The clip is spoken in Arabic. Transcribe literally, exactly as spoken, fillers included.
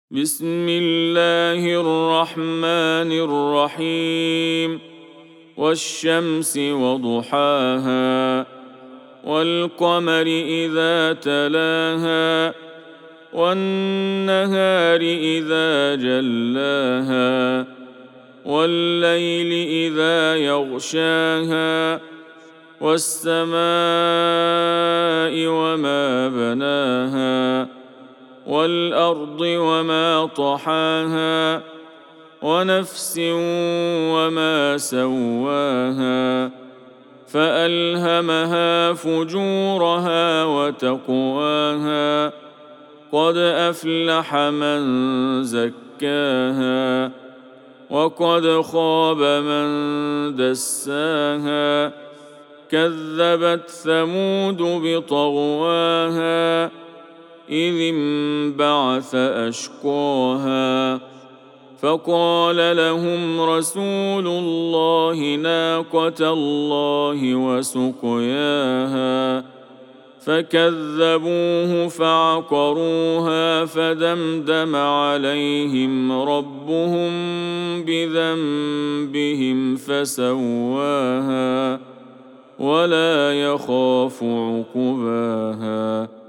بسم الله الرحمن الرحيم والشمس وضحاها والقمر إذا تلاها والنهار إذا جلاها والليل إذا يغشاها والسماء وما بناها والأرض وما طحاها ونفس وما سواها فألهمها فجورها وتقواها قد أفلح من زكاها وقد خاب من دساها كذبت ثمود بطغواها إذ انبعث أشقاها فقال لهم رسول الله ناقة الله وسقياها فكذبوه فعقروها فدمدم عليهم ربهم بذنبهم فسواها ولا يخاف عقباها.